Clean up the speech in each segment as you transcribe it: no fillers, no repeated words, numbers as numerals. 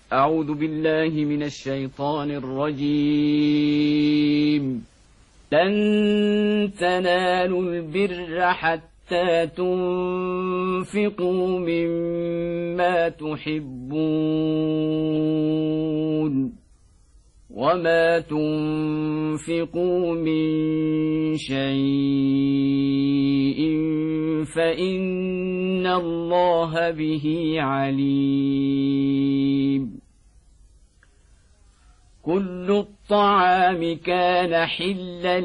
أعوذ بالله من الشيطان الرجيم. لن تنالوا البر حتى تنفقوا مما تحبون، وما تنفقوا من شيء فإن الله به عليم. كل الطعام كان حلا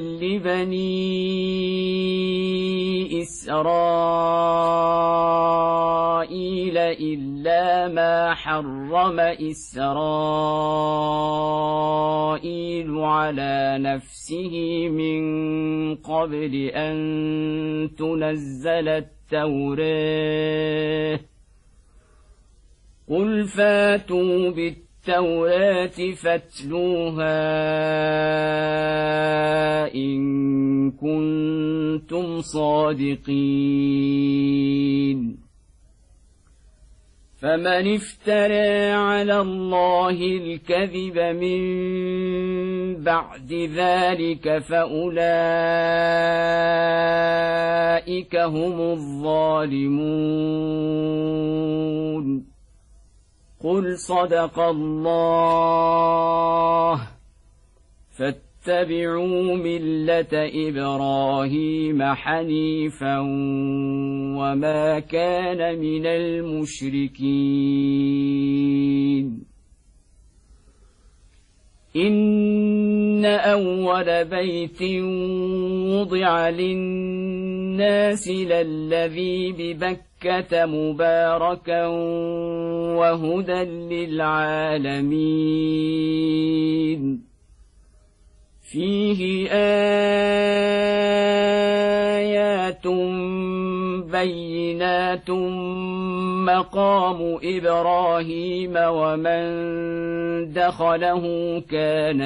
لبني إسرائيل إلا ما حرم إسرائيل على نفسه من قبل أن تنزل التوراة. قل فاتوا التوراة فاتلوها إن كنتم صادقين. فمن افترى على الله الكذب من بعد ذلك فأولئك هم الظالمون. قل صدق الله، فاتبعوا ملة إبراهيم حنيفا وما كان من المشركين. إن أول بيت وضع للناس للذي ببكة مباركا وهدى للعالمين. فيه آيات بينات مقام إبراهيم ومن دخله كان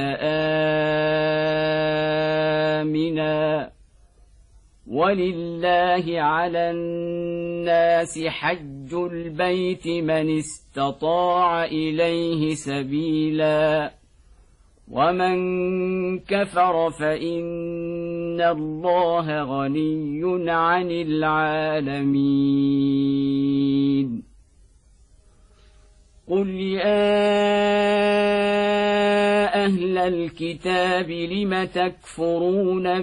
آمنا. ولله على الناس حج البيت من استطاع إليه سبيلا، ومن كفر فإن الله غني عن العالمين. قل يا أهل الكتاب لم تكفرون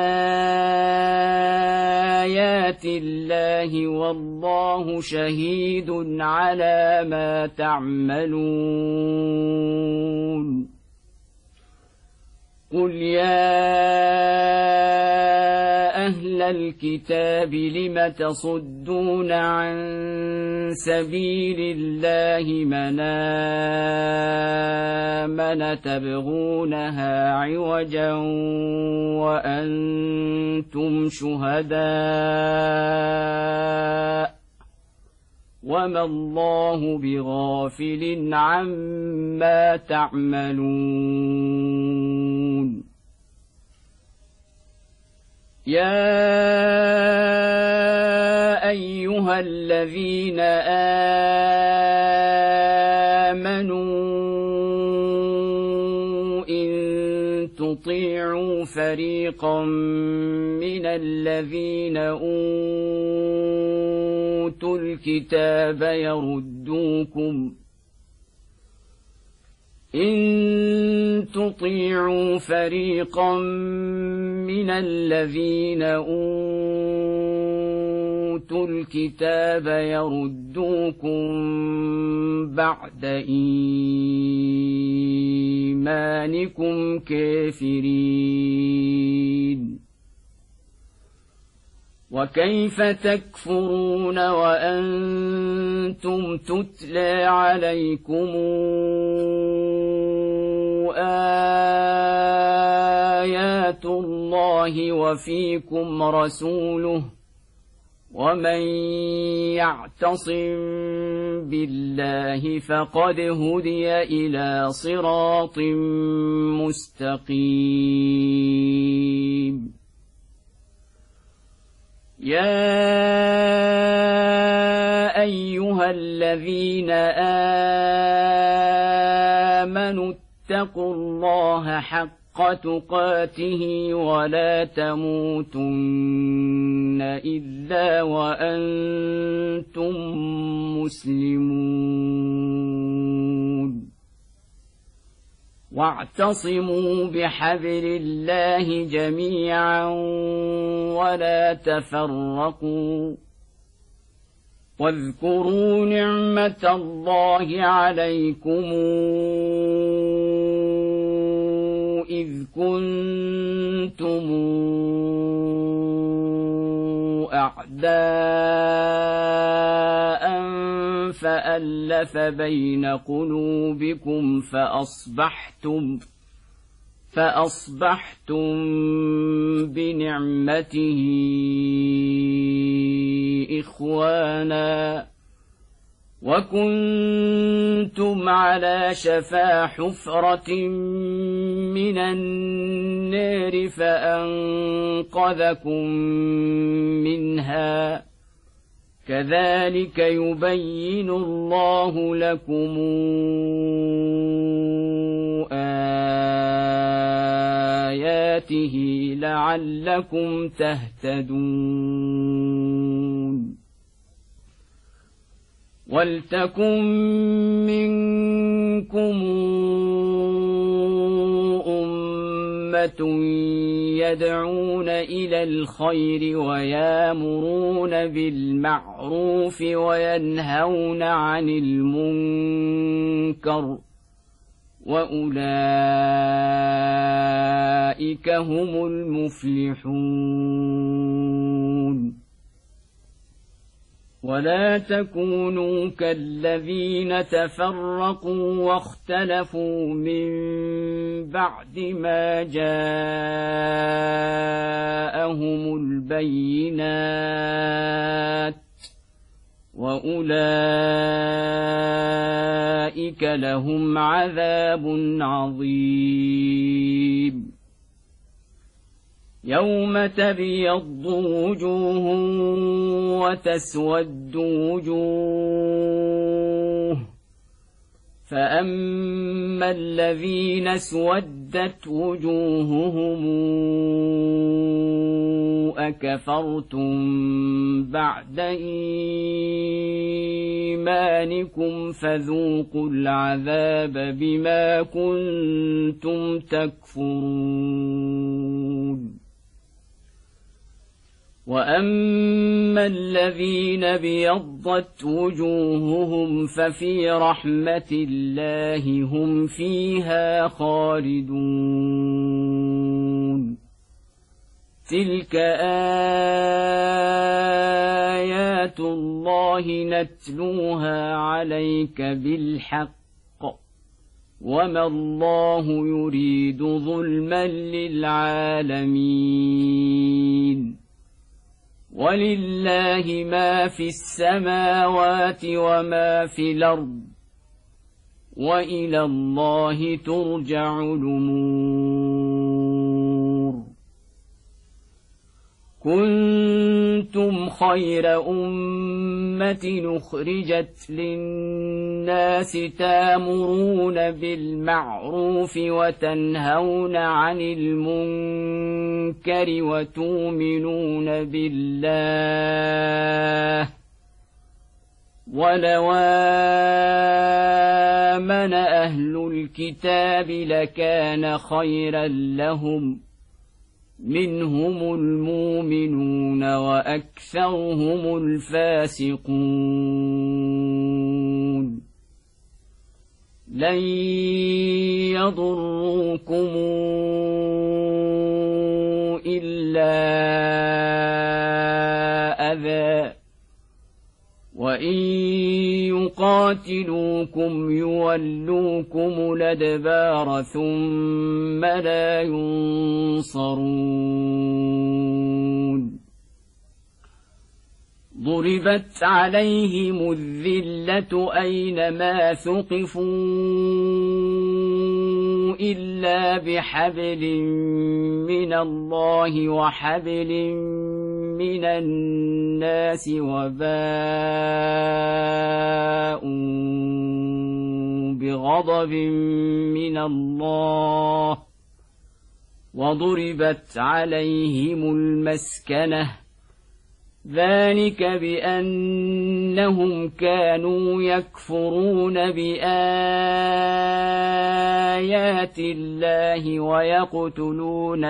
بآيات الله والله شهيد على ما تعملون. قل يا أهل الكتاب لم تصدون عن سبيل الله من آمن تبغونها عوجا وأنتم شهداء وما الله بغافل عما تعملون. يا أيها الذين آمنوا إن تطيعوا فريقا من الذين أوتوا الكتاب إن تطيعوا فريقا من الذين أوتوا الكتاب يردوكم بعد إيمانكم كافرين. وكيف تكفرون وأنتم تتلى عليكم آيات الله وفيكم رسوله ومن يعتصم بالله فقد هدي إلى صراط مستقيم. يا أيها الذين آمنوا اتقوا الله حق تقاته ولا تموتن إلا وأنتم مسلمون واعتصموا بحبل الله جميعا ولا تفرقوا واذكروا نعمة الله عليكم إذ كنتم أعداء فألف بين قلوبكم فأصبحتم بنعمته إخوانا وكنتم على شفا حفرة من النار فأنقذكم منها كذلك يبين الله لكم آياته لعلكم تهتدون ولتكن منكم أمة يدعون إلى الخير ويامرون بالمعروف وينهون عن المنكر وأولئك هم المفلحون ولا تكونوا كالذين تفرقوا واختلفوا من بعد ما جاءهم البينات وأولئك لهم عذاب عظيم يوم تبيض وجوه وتسود وجوه فأما الذين اسودت وجوههم أكفرتم بعد إيمانكم فذوقوا العذاب بما كنتم تكفرون وأما الذين ابيضت وجوههم ففي رحمة الله هم فيها خالدون تلك آيات الله نتلوها عليك بالحق وما الله يريد ظلما للعالمين ولله ما في السماوات وما في الأرض وإلى الله ترجع الأمور كنتم خير أمة أخرجت للناس تأمرون بالمعروف وتنهون عن المنكر وتؤمنون بالله ولو آمن أهل الكتاب لكان خيرا لهم منهم المؤمنون وأكثرهم الفاسقون لن يضروكم إلا أذى وإن يقاتلوكم يولوكم الأدبار ثم لا ينصرون ضربت عليهم الذلة أينما ثقفوا إلا بحبل من الله وحبل من الناس وباءوا بغضب من الله وضربت عليهم المسكنة ذلك بأنهم كانوا يكفرون بآيات الله ويقتلون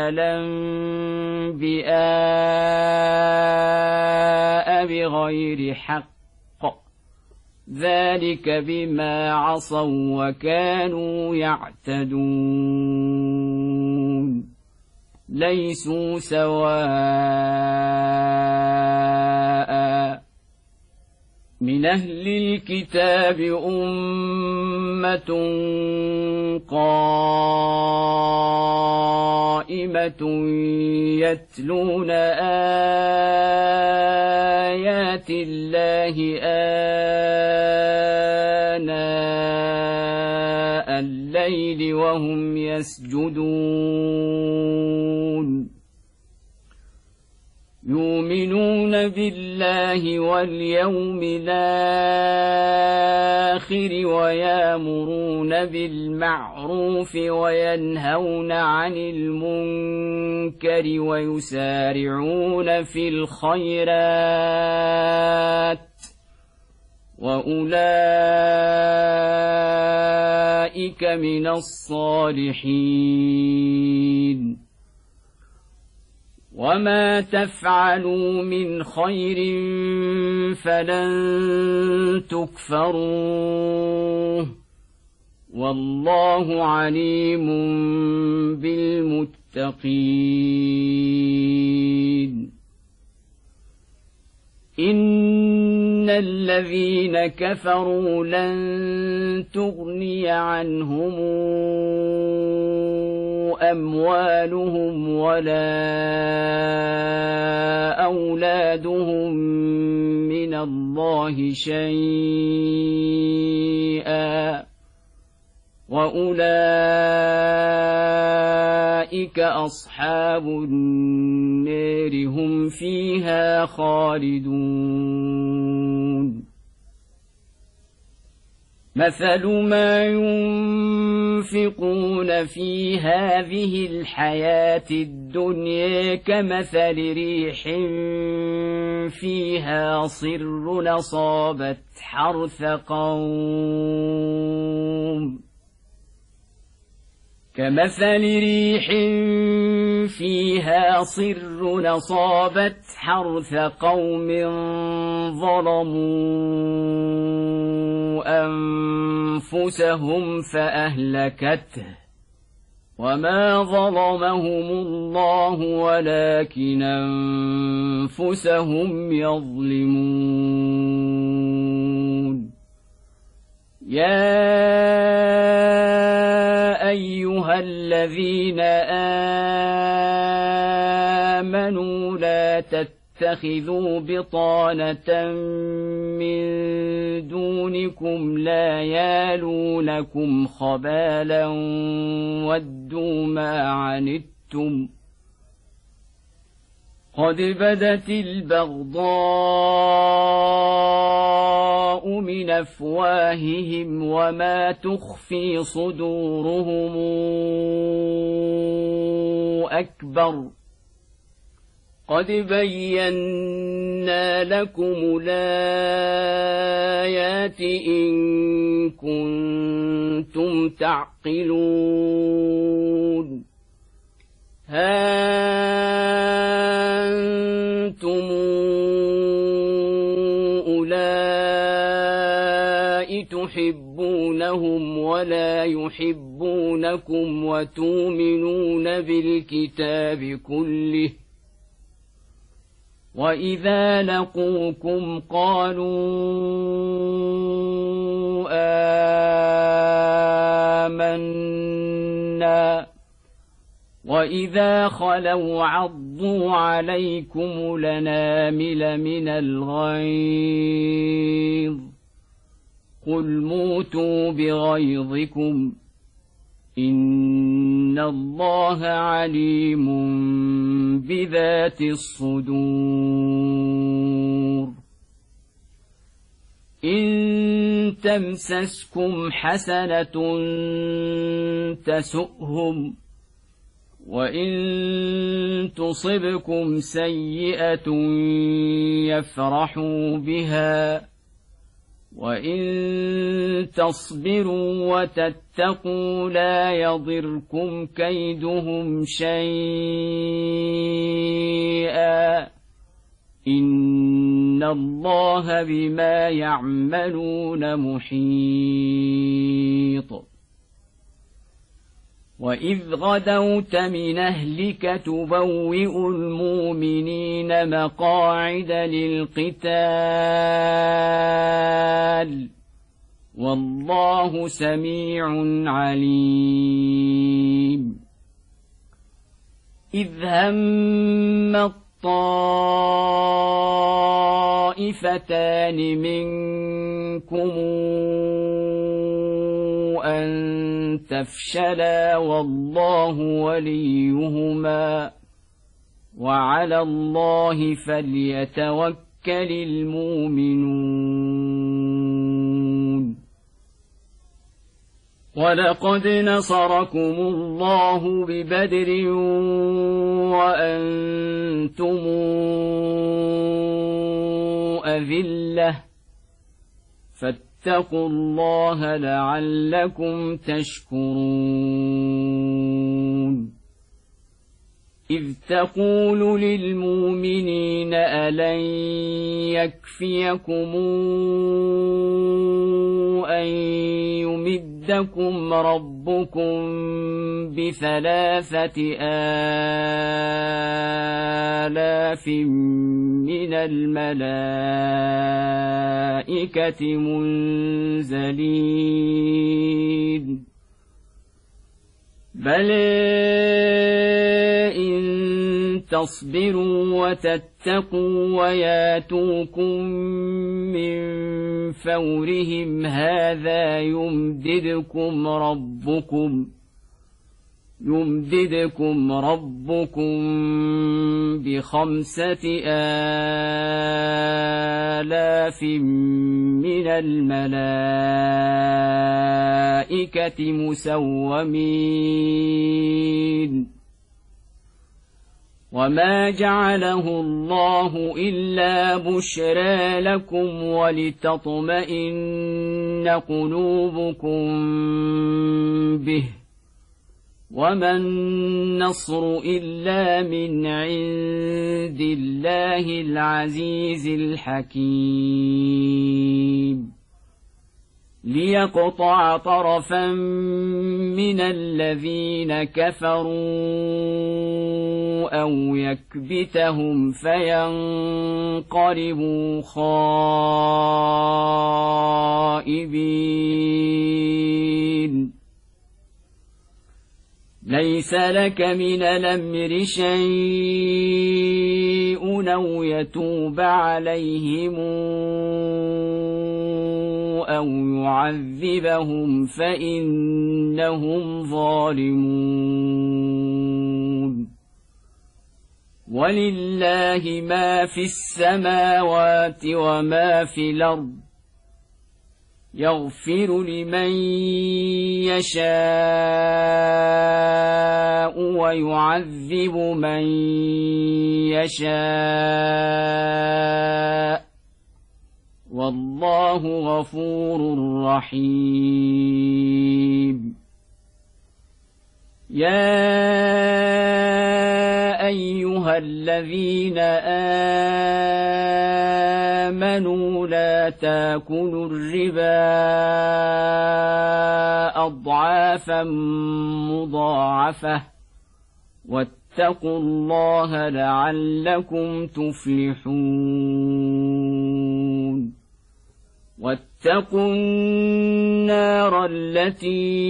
الأنبياء بغير حق ذلك بما عصوا وكانوا يعتدون ليسوا سواء من أهل الكتاب أمة قائمة يتلون آيات الله آناء الليل وهم يسجدون يؤمنون بالله واليوم الآخر ويأمرون بالمعروف وينهون عن المنكر ويسارعون في الخيرات وأولئك من الصالحين وما تفعلوا من خير فلن تكفروه والله عليم بالمتقين إن الذين كفروا لن تغني عنهم أموالهم ولا أولادهم من الله شيئا وأولئك أصحاب النار هم فيها خالدون مثل ما ينفقون في هذه الحياة الدنيا كمثل ريح فيها صر أصابت حرث قوم ظلموا أنفسهم فأهلكته وما ظلمهم الله ولكن أنفسهم يظلمون يا أيها الذين آمنوا لا تتخذوا بطانة من دونكم لا يالونكم خبالا ودوا ما عنتم قد بدت البغضاء من أفواههم وما تخفي صدورهم أكبر قد بينا لكم الآيات إن كنتم تعقلون ها أنتم أولئك تحبونهم ولا يحبونكم وتؤمنون بالكتاب كله وإذا لقوكم قالوا آمنا وإذا خلوا عضوا عليكم الأنامل من الغيظ قل موتوا بغيظكم إن الله عليم بذات الصدور إن تمسسكم حسنة تسؤهم وإن تصبكم سيئة يفرحوا بها وإن تصبروا وتتقوا لا يضركم كيدهم شيئا إن الله بما يعملون محيط وإذ غدوت من أهلك تبوئ المؤمنين مقاعد للقتال والله سميع عليم إذ هم الطائفتان منكم أن تفشلا والله وليهما وعلى الله فليتوكل المؤمنون ولقد نصركم الله ببدر وأنتم أذلة فاتقوا الله لعلكم تشكرون إذ تقول للمؤمنين ألن يكفيكم أن يمدكم ربكم ب3,000 من الملائكة منزلين بل إن تصبروا وتتقوا وياتوكم من فورهم هذا يمددكم ربكم ب5,000 من الملائكة مسومين وما جعله الله إلا بشرى لكم ولتطمئن قلوبكم به وما النصر إلا من عند الله العزيز الحكيم ليقطع طرفا من الذين كفروا أو يكبتهم فينقلبوا خائبين ليس لك من الأمر شيء أو يتوب عليهم أو يعذبهم فإنهم ظالمون ولله ما في السماوات وما في الأرض يغفر لمن يشاء ويعذب من يشاء والله غفور رحيم يا أيها الذين آمنوا لا تاكلوا الربا أضعافا مضاعفة واتقوا الله لعلكم تفلحون واتقوا النار التي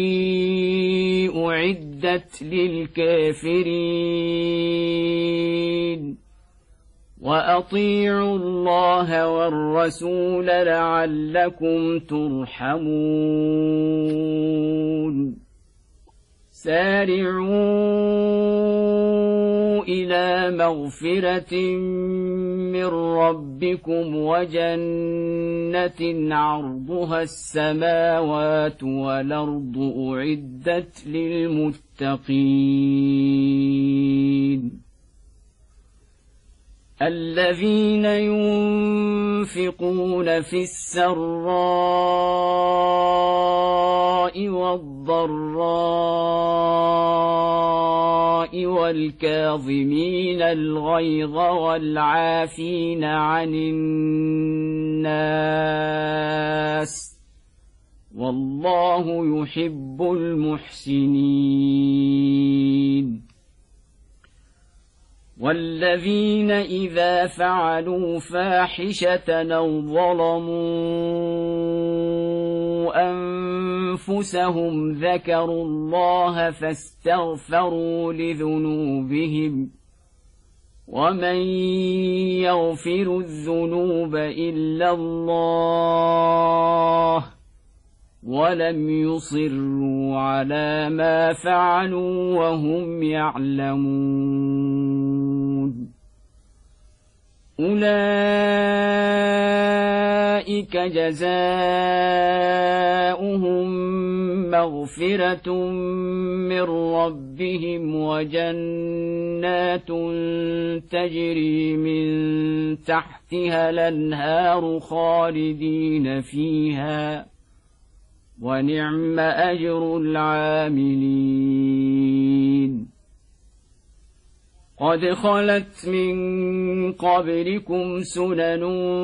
أعدت للكافرين وأطيعوا الله والرسول لعلكم ترحمون سارعوا إلى مغفرة من ربكم وجنة عرضها السماوات والأرض أعدت للمتقين الذين ينفقون في السراء والضراء والكاظمين الغيظ والعافين عن الناس والله يحب المحسنين والذين إذا فعلوا فاحشة أو ظلموا أنفسهم ذكروا الله فاستغفروا لذنوبهم ومن يغفر الذنوب إلا الله ولم يصروا على ما فعلوا وهم يعلمون أولئك جزاؤهم مغفرة من ربهم وجنات تجري من تحتها الأنهار خالدين فيها ونعم أجر العاملين قد خلت من قبلكم سنن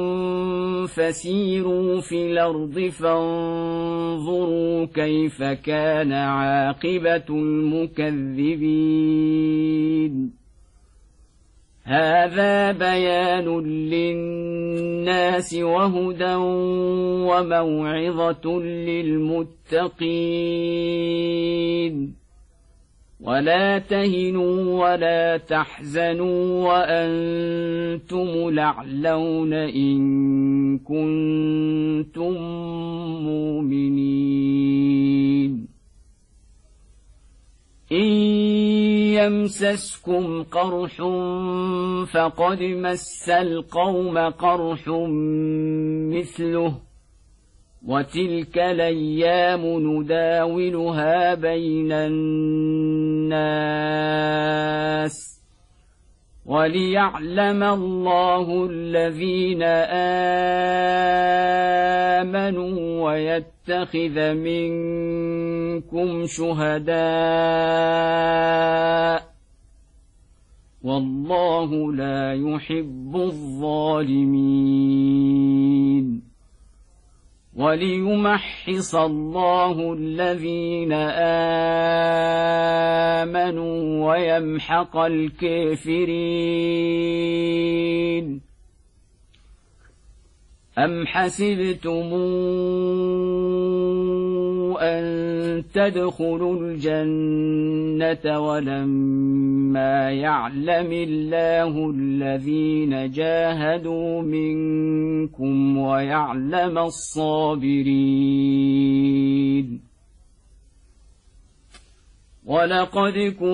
فسيروا في الأرض فانظروا كيف كان عاقبة المكذبين هذا بيان للناس وهدى وموعظة للمتقين ولا تهنوا ولا تحزنوا وأنتم الأعلون إن كنتم مؤمنين إن يمسسكم قرح فقد مس القوم قرح مثله وتلك الأيام نداولها بين الناس وليعلم الله الذين آمنوا ويتخذ منكم شهداء والله لا يحب الظالمين وليمحص الله الذين آمنوا ويمحق الكافرين أم حسبتم أن تدخلوا الجنة ولما يعلم الله الذين جاهدوا منكم ويعلم الصابرين ولقد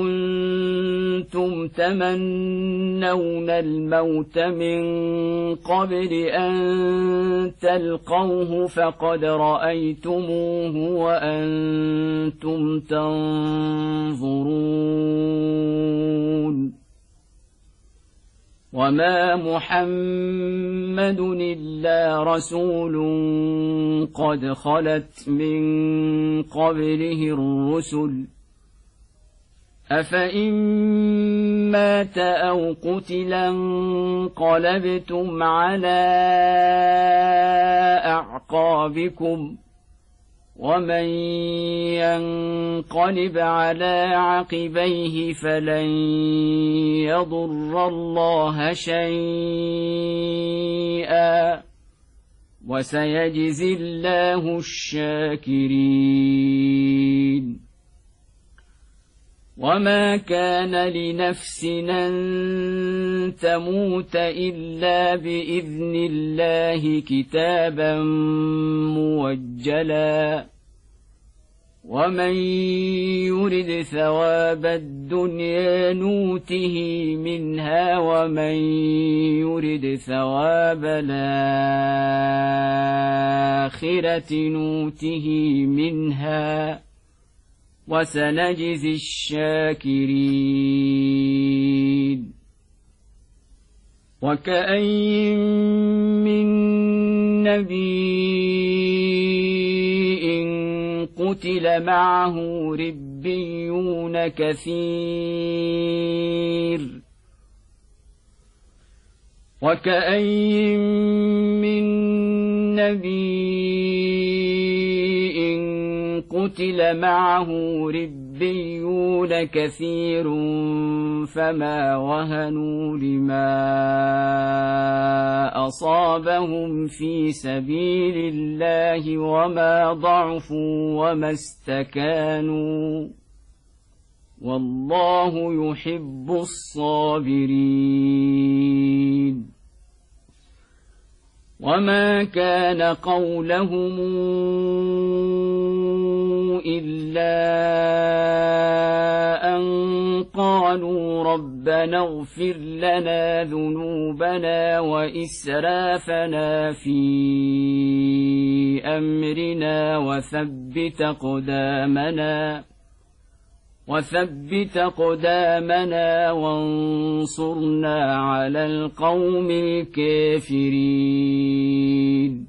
كنتم تمنون الموت من قبل أن تلقوه فقد رأيتموه وأنتم تنظرون وما محمد إلا رسول قد خلت من قبله الرسل أفإن مات أو قتلا انقلبتم على أعقابكم ومن ينقلب على عقبيه فلن يضر الله شيئا وسيجزي الله الشاكرين وما كان لنفس أن تموت إلا بإذن الله كتابا موجلا ومن يرد ثواب الدنيا نوته منها ومن يرد ثواب الآخرة نوته منها وسنجزي الشاكرين. وكأين من نبي قتل معه ربيون كثير وكأين من نبي قتل معه ربيون كثير فما وهنوا لما أصابهم في سبيل الله وما ضعفوا وما استكانوا والله يحب الصابرين. وما كان قولهم إلا أن قالوا ربنا اغفر لنا ذنوبنا وإسرافنا في أمرنا وثبت أقدامنا وانصرنا على القوم الكافرين.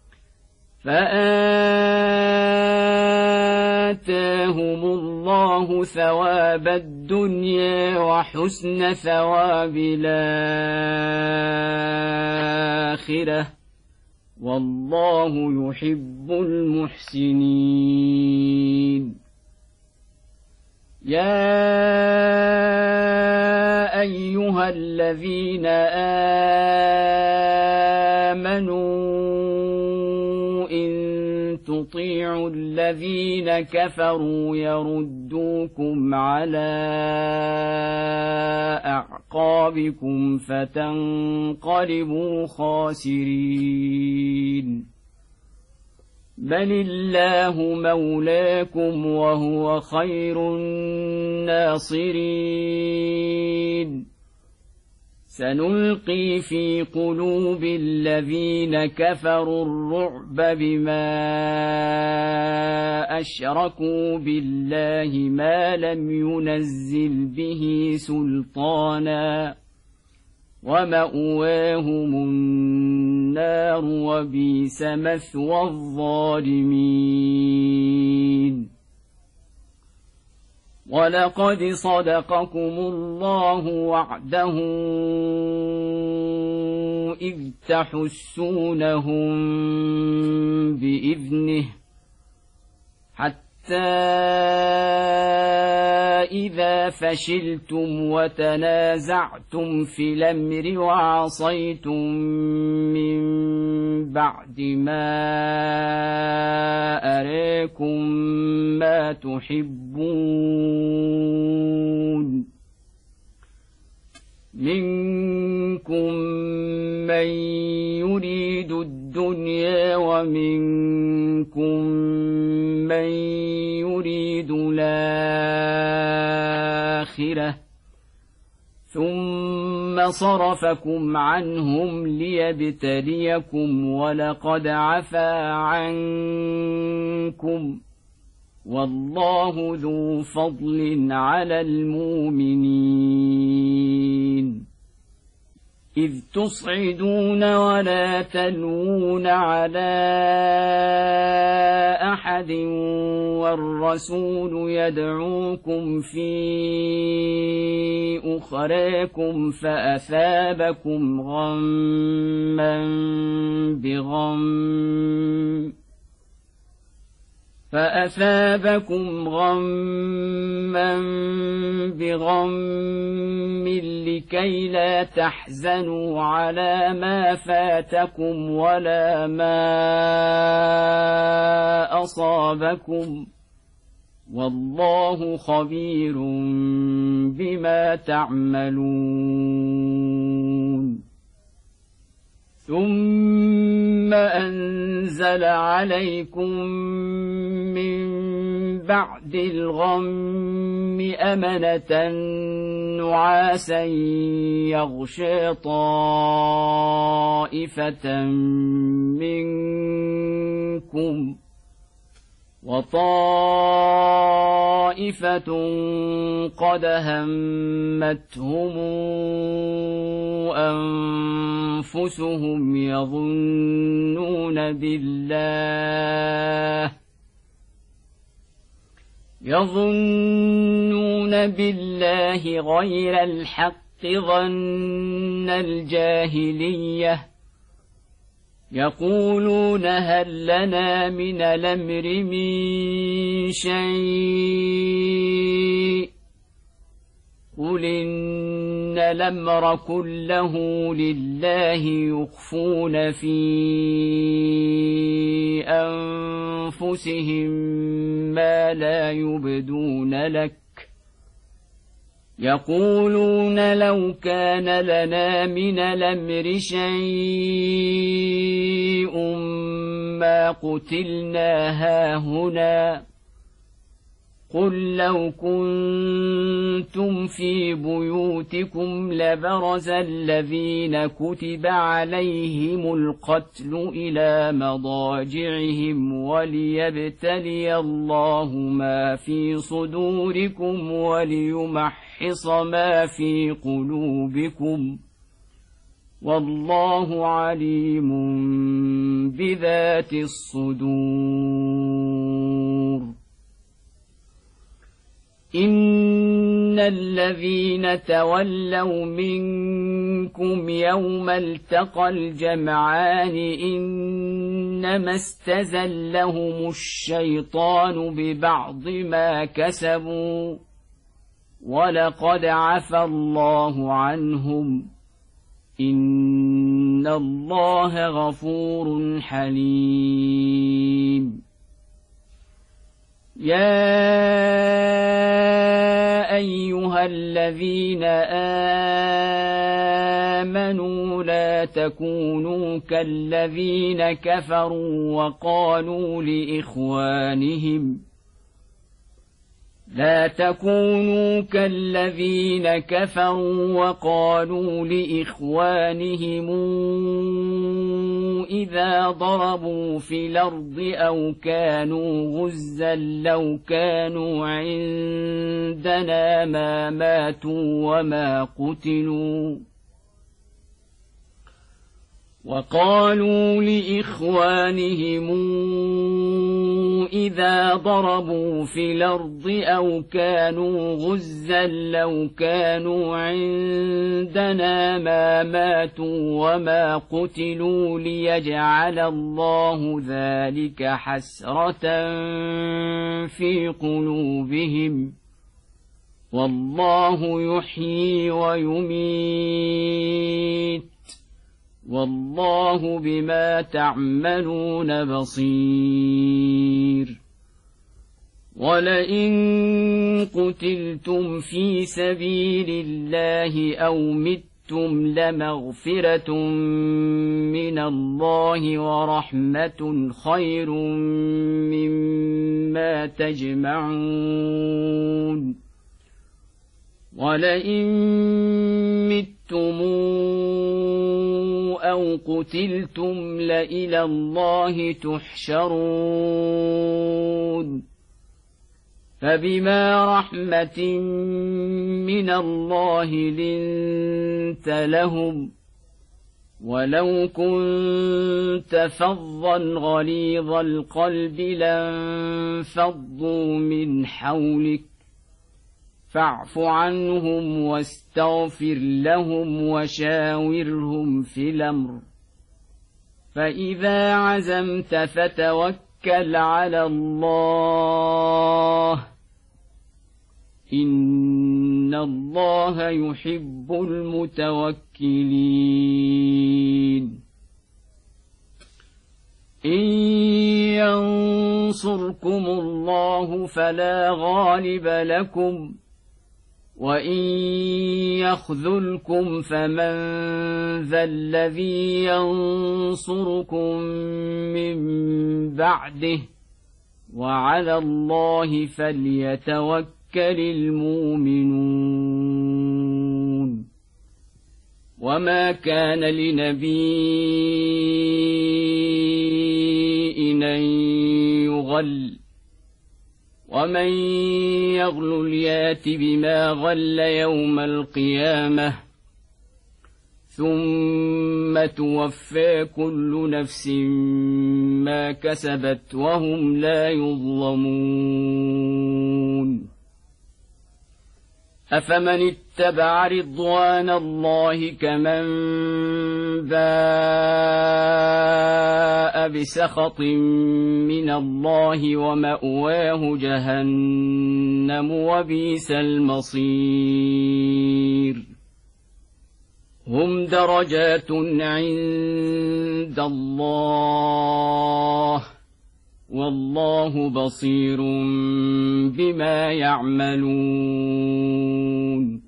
فآتاهم الله ثواب الدنيا وحسن ثواب الآخرة والله يحب المحسنين. يا أيها الذين آمنوا إن تطيعوا الذين كفروا يردوكم على أعقابكم فتنقلبوا خاسرين. بل الله مولاكم وهو خير الناصرين. سنلقي في قلوب الذين كفروا الرعب بما أشركوا بالله ما لم ينزل به سلطانا ومأواهم النار وبئس مثوى الظالمين. ولقد صدقكم الله وعده إذ تحسونهم بإذنه حتى إذا فشلتم وتنازعتم في الأمر وعصيتم من بعد ما أراكم ما تحبون منكم من يريد الدنيا ومنكم من يريد الآخرة ثم صرفكم عنهم ليبتليكم ولقد عفا عنكم والله ذو فضل على المؤمنين. إذ تصعدون ولا تلوون على أحد والرسول يدعوكم في أخراكم فأثابكم غما بغم لكي لا تحزنوا على ما فاتكم ولا ما أصابكم والله خبير بما تعملون. ثم أنزل عليكم من بعد الغم أمنة نعاسا يغشى طائفة منكم وطائفة قد همتهم أنفسهم يظنون بالله غير الحق ظن الجاهلية يقولون هل لنا من الأمر من شيء قل إن الأمر كله لله يخفون في أنفسهم ما لا يبدون لك يقولون لو كان لنا من الأمر شيء ما قتلنا هاهنا قل لو كنتم في بيوتكم لبرز الذين كتب عليهم القتل إلى مضاجعهم وليبتلي الله ما في صدوركم وليمحص ما في قلوبكم والله عليم بذات الصدور إن الذين تولوا منكم يوم التقى الجمعان إنما استزلهم الشيطان ببعض ما كسبوا ولقد عفى الله عنهم إن الله غفور حليم يا أيها الذين آمنوا لا تكونوا كالذين كفروا وقالوا لإخوانهم إذا ضربوا في الأرض أو كانوا غزا لو كانوا عندنا ما ماتوا وما قتلوا وقالوا لإخوانهم إذا ضربوا في الأرض أو كانوا غزا لو كانوا عندنا ما ماتوا وما قتلوا ليجعل الله ذلك حسرة في قلوبهم والله يحيي ويميت والله بما تعملون بصير ولئن قتلتم في سبيل الله أو متم لمغفرة من الله ورحمة خير مما تجمعون ولئن متم أو قتلتم لإلى الله تحشرون فبما رحمة من الله لنت لهم ولو كنت فظا غليظ القلب لانفضوا من حولك فاعف عنهم واستغفر لهم وشاورهم في الأمر فإذا عزمت فتوكل على الله إن الله يحب المتوكلين إن ينصركم الله فلا غالب لكم وإن يخذلكم فمن ذا الذي ينصركم من بعده وعلى الله فليتوكل المؤمنون وما كان لنبي أن يغل ومن يغل يات بما غل يوم القيامة ثم توفى كل نفس ما كسبت وهم لا يظلمون أفمن اتبع رضوان الله كمن باء بسخط من الله ومأواه جهنم وبئس المصير هم درجات عند الله والله بصير بما يعملون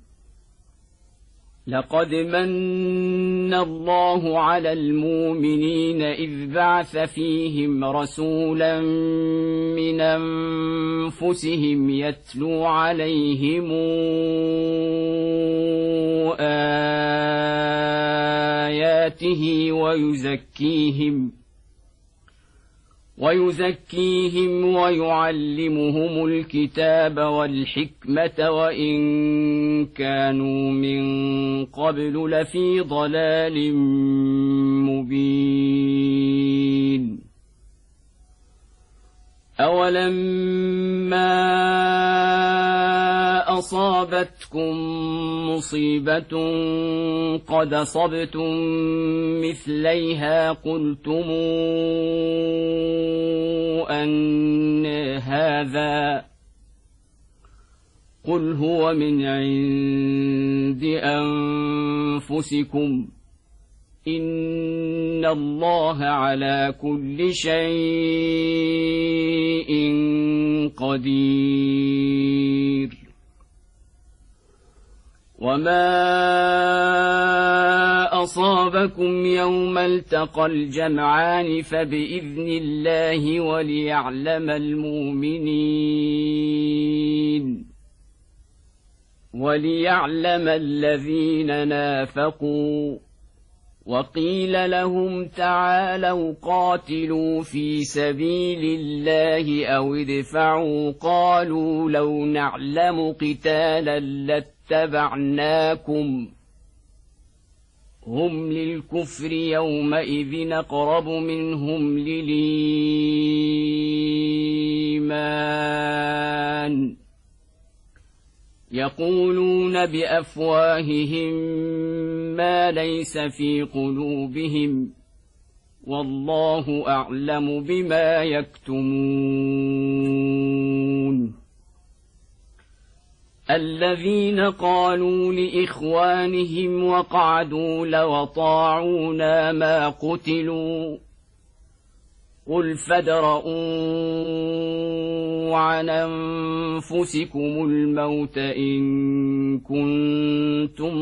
لقد من الله على المؤمنين إذ بعث فيهم رسولا من أنفسهم يتلو عليهم آياته ويزكيهم ويعلمهم الكتاب والحكمة وإن كانوا من قبل لفي ضلال مبين أولما أصابتكم مصيبة قد أصبتم مثليها قلتم أن هذا قل هو من عند أنفسكم إن الله على كل شيء قدير وما أصابكم يوم التقى الجمعان فبإذن الله وليعلم الذين نافقوا وقيل لهم تعالوا قاتلوا في سبيل الله أو ادفعوا قالوا لو نعلم قتالا لاتبعناكم هم للكفر يومئذ أقرب منهم للإيمان يقولون بأفواههم ما ليس في قلوبهم والله أعلم بما يكتمون الذين قالوا لإخوانهم وقعدوا لو طاعونا ما قتلوا قل فادرءوا عن أنفسكم الموت إن كنتم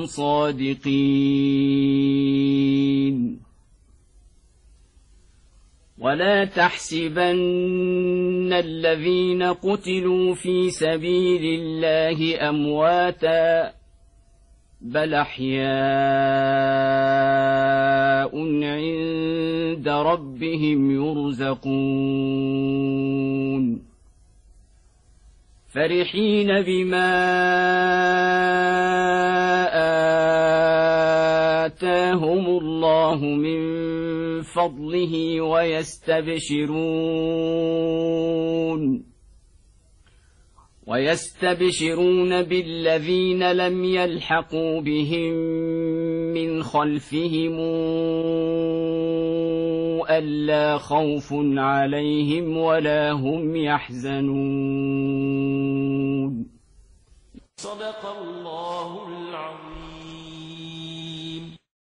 صادقين ولا تحسبن الذين قتلوا في سبيل الله أمواتا بل أحياء عند ربهم يرزقون فرحين بما آتاهم الله من فضله ويستبشرون بالذين لم يلحقوا بهم من خلفهم ألا خوف عليهم ولا هم يحزنون